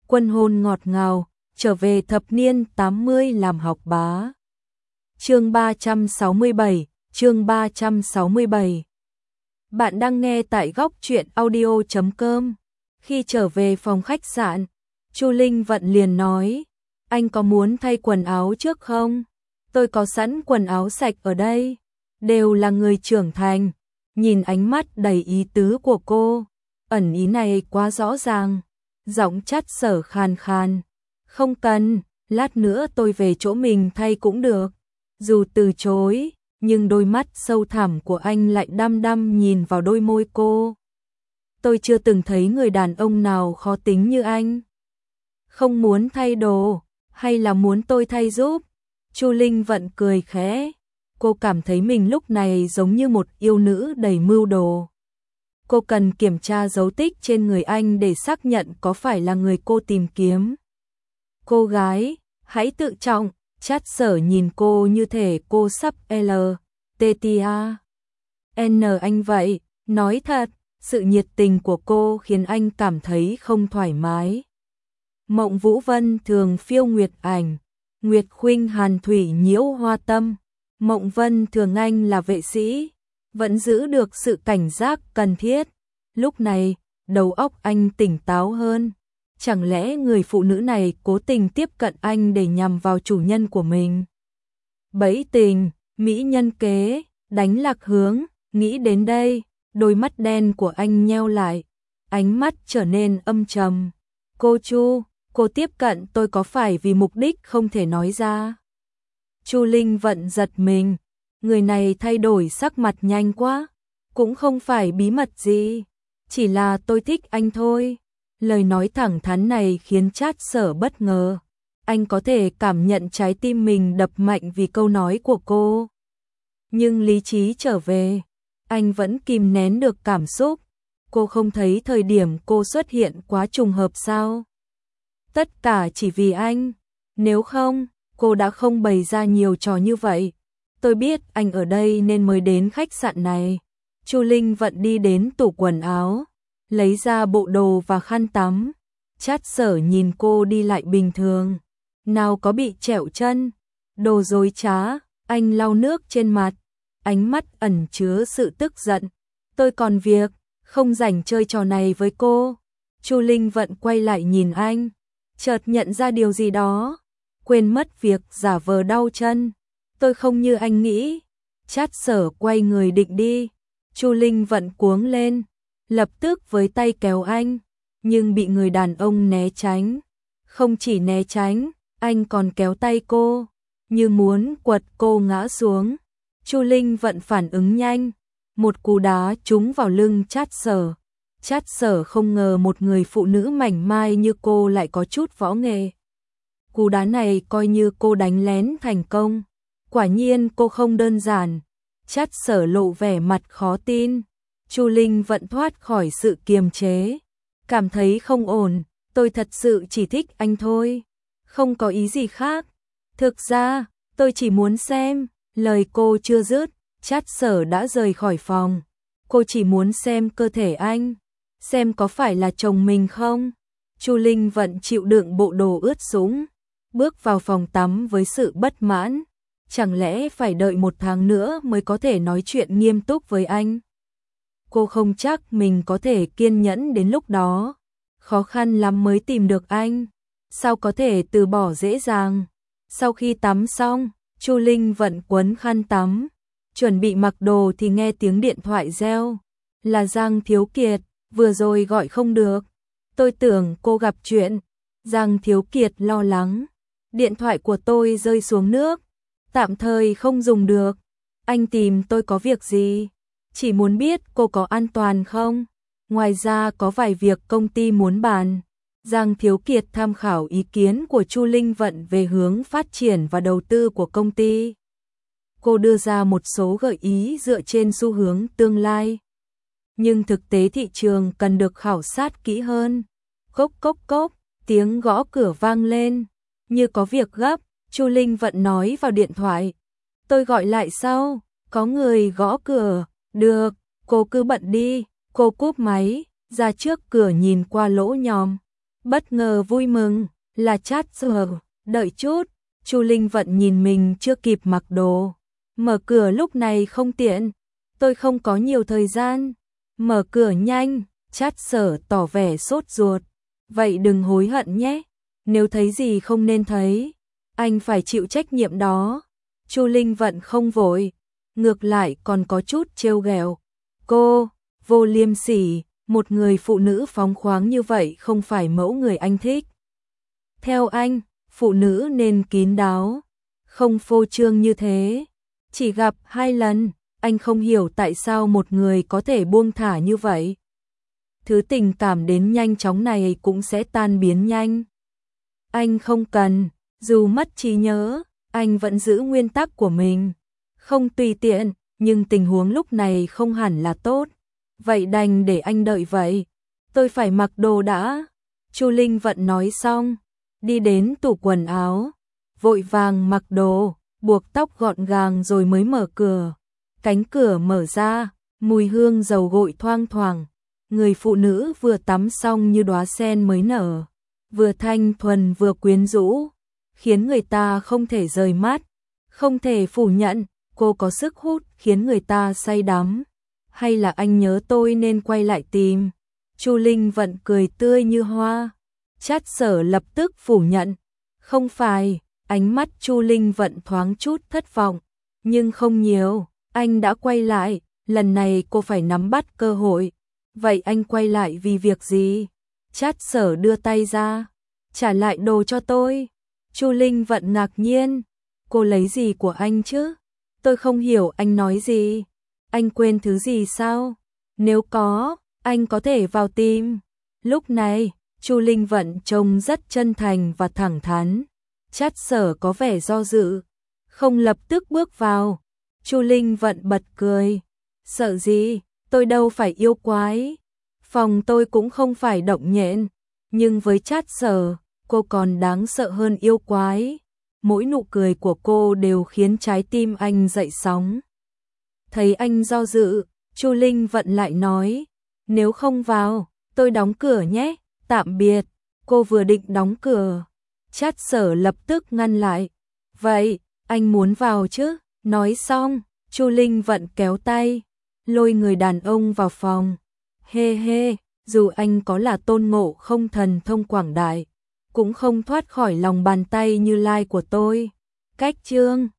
Quân hôn ngọt ngào, trở về thập niên 80 làm học bá. Chương 367, chương 367. Bạn đang nghe tại góc truyện audio.com. Khi trở về phòng khách sạn, Chu Linh Vận liền nói, anh có muốn thay quần áo trước không? Tôi có sẵn quần áo sạch ở đây, đều là người trưởng thành. Nhìn ánh mắt đầy ý tứ của cô, ẩn ý này quá rõ ràng. Giọng Trát Sở khàn khàn, không cần, lát nữa tôi về chỗ mình thay cũng được. Dù từ chối, nhưng đôi mắt sâu thẳm của anh lại đăm đăm nhìn vào đôi môi cô. Tôi chưa từng thấy người đàn ông nào khó tính như anh. Không muốn thay đồ, hay là muốn tôi thay giúp? Chu Linh Vận cười khẽ, cô cảm thấy mình lúc này giống như một yêu nữ đầy mưu đồ. Cô cần kiểm tra dấu tích trên người anh để xác nhận có phải là người cô tìm kiếm. Cô gái, hãy tự trọng. Trát Sở nhìn cô như thể cô sắp N anh vậy. Nói thật, sự nhiệt tình của cô khiến anh cảm thấy không thoải mái. Mộng Vũ Vân thường phiêu nguyệt ảnh, Nguyệt Khuynh hàn thủy nhiễu hoa tâm. Mộng Vân thường anh là vệ sĩ, vẫn giữ được sự cảnh giác cần thiết. Lúc này, đầu óc anh tỉnh táo hơn. Chẳng lẽ người phụ nữ này cố tình tiếp cận anh để nhằm vào chủ nhân của mình? Bẫy tình, mỹ nhân kế, đánh lạc hướng, nghĩ đến đây, đôi mắt đen của anh nheo lại, ánh mắt trở nên âm trầm. Cô Chu, cô tiếp cận tôi có phải vì mục đích không thể nói ra? Chu Linh Vận giật mình, người này thay đổi sắc mặt nhanh quá, cũng không phải bí mật gì, chỉ là tôi thích anh thôi. Lời nói thẳng thắn này khiến Trát Sở bất ngờ. Anh có thể cảm nhận trái tim mình đập mạnh vì câu nói của cô. Nhưng lý trí trở về, anh vẫn kìm nén được cảm xúc. Cô không thấy thời điểm cô xuất hiện quá trùng hợp sao? Tất cả chỉ vì anh. Nếu không, cô đã không bày ra nhiều trò như vậy. Tôi biết anh ở đây nên mới đến khách sạn này. Chu Linh Vận đi đến tủ quần áo, lấy ra bộ đồ và khăn tắm. Trát Sở nhìn cô đi lại bình thường, nào có bị trẹo chân, đồ dối trá. Anh lau nước trên mặt, ánh mắt ẩn chứa sự tức giận. Tôi còn việc, không rảnh chơi trò này với cô. Chu Linh Vận quay lại nhìn anh, chợt nhận ra điều gì đó, quên mất việc giả vờ đau chân. Tôi không như anh nghĩ. Trát Sở quay người định đi, Chu Linh Vận cuống lên, lập tức với tay kéo anh, nhưng bị người đàn ông né tránh. Không chỉ né tránh, anh còn kéo tay cô, như muốn quật cô ngã xuống. Chu Linh Vận phản ứng nhanh, một cú đá trúng vào lưng Trát Sở. Trát Sở không ngờ một người phụ nữ mảnh mai như cô lại có chút võ nghệ. Cú đá này coi như cô đánh lén thành công. Quả nhiên cô không đơn giản. Trát Sở lộ vẻ mặt khó tin. Chu Linh Vận thoát khỏi sự kiềm chế, cảm thấy không ổn. Tôi thật sự chỉ thích anh thôi, không có ý gì khác. Thực ra, tôi chỉ muốn xem. Lời cô chưa dứt, Trát Sở đã rời khỏi phòng. Cô chỉ muốn xem cơ thể anh, xem có phải là chồng mình không. Chu Linh Vận chịu đựng bộ đồ ướt sũng, bước vào phòng tắm với sự bất mãn. Chẳng lẽ phải đợi 1 tháng nữa mới có thể nói chuyện nghiêm túc với anh? Cô không chắc mình có thể kiên nhẫn đến lúc đó. Khó khăn lắm mới tìm được anh, sao có thể từ bỏ dễ dàng? Sau khi tắm xong, Chu Linh Vận quấn khăn tắm, chuẩn bị mặc đồ thì nghe tiếng điện thoại reo. Là Giang Thiếu Kiệt, vừa rồi gọi không được. Tôi tưởng cô gặp chuyện. Giang Thiếu Kiệt lo lắng. Điện thoại của tôi rơi xuống nước, tạm thời không dùng được. Anh tìm tôi có việc gì? Chỉ muốn biết cô có an toàn không? Ngoài ra có vài việc công ty muốn bàn. Giang Thiếu Kiệt tham khảo ý kiến của Chu Linh Vận về hướng phát triển và đầu tư của công ty. Cô đưa ra một số gợi ý dựa trên xu hướng tương lai. Nhưng thực tế thị trường cần được khảo sát kỹ hơn. Cốc cốc cốc, tiếng gõ cửa vang lên. Như có việc gấp, Chu Linh Vận nói vào điện thoại. Tôi gọi lại sau, có người gõ cửa. Được, cô cứ bận đi. Cô cúp máy, ra trước cửa nhìn qua lỗ nhòm. bất ngờ vui mừng, là Chát Sở, đợi chút, Chu Linh Vận nhìn mình chưa kịp mặc đồ. Mở cửa lúc này không tiện, tôi không có nhiều thời gian. Mở cửa nhanh, Chát Sở tỏ vẻ sốt ruột. Vậy đừng hối hận nhé, nếu thấy gì không nên thấy, anh phải chịu trách nhiệm đó. Chu Linh Vận không vội, ngược lại còn có chút trêu ghẹo. Cô, vô liêm sỉ, một người phụ nữ phóng khoáng như vậy không phải mẫu người anh thích. Theo anh, phụ nữ nên kín đáo, không phô trương như thế. Chỉ gặp 2 lần, anh không hiểu tại sao một người có thể buông thả như vậy. Thứ tình cảm đến nhanh chóng này cũng sẽ tan biến nhanh. Anh không cần, dù mất trí nhớ, anh vẫn giữ nguyên tắc của mình. Không tùy tiện, nhưng tình huống lúc này không hẳn là tốt. Vậy đành để anh đợi vậy. Tôi phải mặc đồ đã. Chu Linh Vận nói xong, đi đến tủ quần áo, vội vàng mặc đồ, buộc tóc gọn gàng rồi mới mở cửa. Cánh cửa mở ra, mùi hương dầu gội thoang thoảng. Người phụ nữ vừa tắm xong như đóa sen mới nở, vừa thanh thuần vừa quyến rũ, khiến người ta không thể rời mắt. Không thể phủ nhận, cô có sức hút khiến người ta say đắm. Hay là anh nhớ tôi nên quay lại tìm? Chu Linh Vận cười tươi như hoa. Chát Sở lập tức phủ nhận. Không phải, ánh mắt Chu Linh Vận thoáng chút thất vọng, nhưng không nhiều. Anh đã quay lại, lần này cô phải nắm bắt cơ hội. Vậy anh quay lại vì việc gì? Chát Sở đưa tay ra, trả lại đồ cho tôi. Chu Linh Vận ngạc nhiên. Cô lấy gì của anh chứ? Tôi không hiểu anh nói gì. Anh quên thứ gì sao? Nếu có, anh có thể vào tìm. Lúc này, Chu Linh Vận trông rất chân thành và thẳng thắn. Chát Sở có vẻ do dự, không lập tức bước vào. Chu Linh Vận bật cười. Sợ gì, tôi đâu phải yêu quái. Phòng tôi cũng không phải động nhện. Nhưng với Chát Sở, cô còn đáng sợ hơn yêu quái. Mỗi nụ cười của cô đều khiến trái tim anh dậy sóng. Thấy anh do dự, Chu Linh Vận lại nói, nếu không vào, tôi đóng cửa nhé, tạm biệt. Cô vừa định đóng cửa, Chát Sở lập tức ngăn lại. Vậy, anh muốn vào chứ? Nói xong, Chu Linh Vận kéo tay, lôi người đàn ông vào phòng. Hê hê, dù anh có là tôn ngộ không thần thông quảng đại, cũng không thoát khỏi lòng bàn tay Như Lai của tôi. Cách chương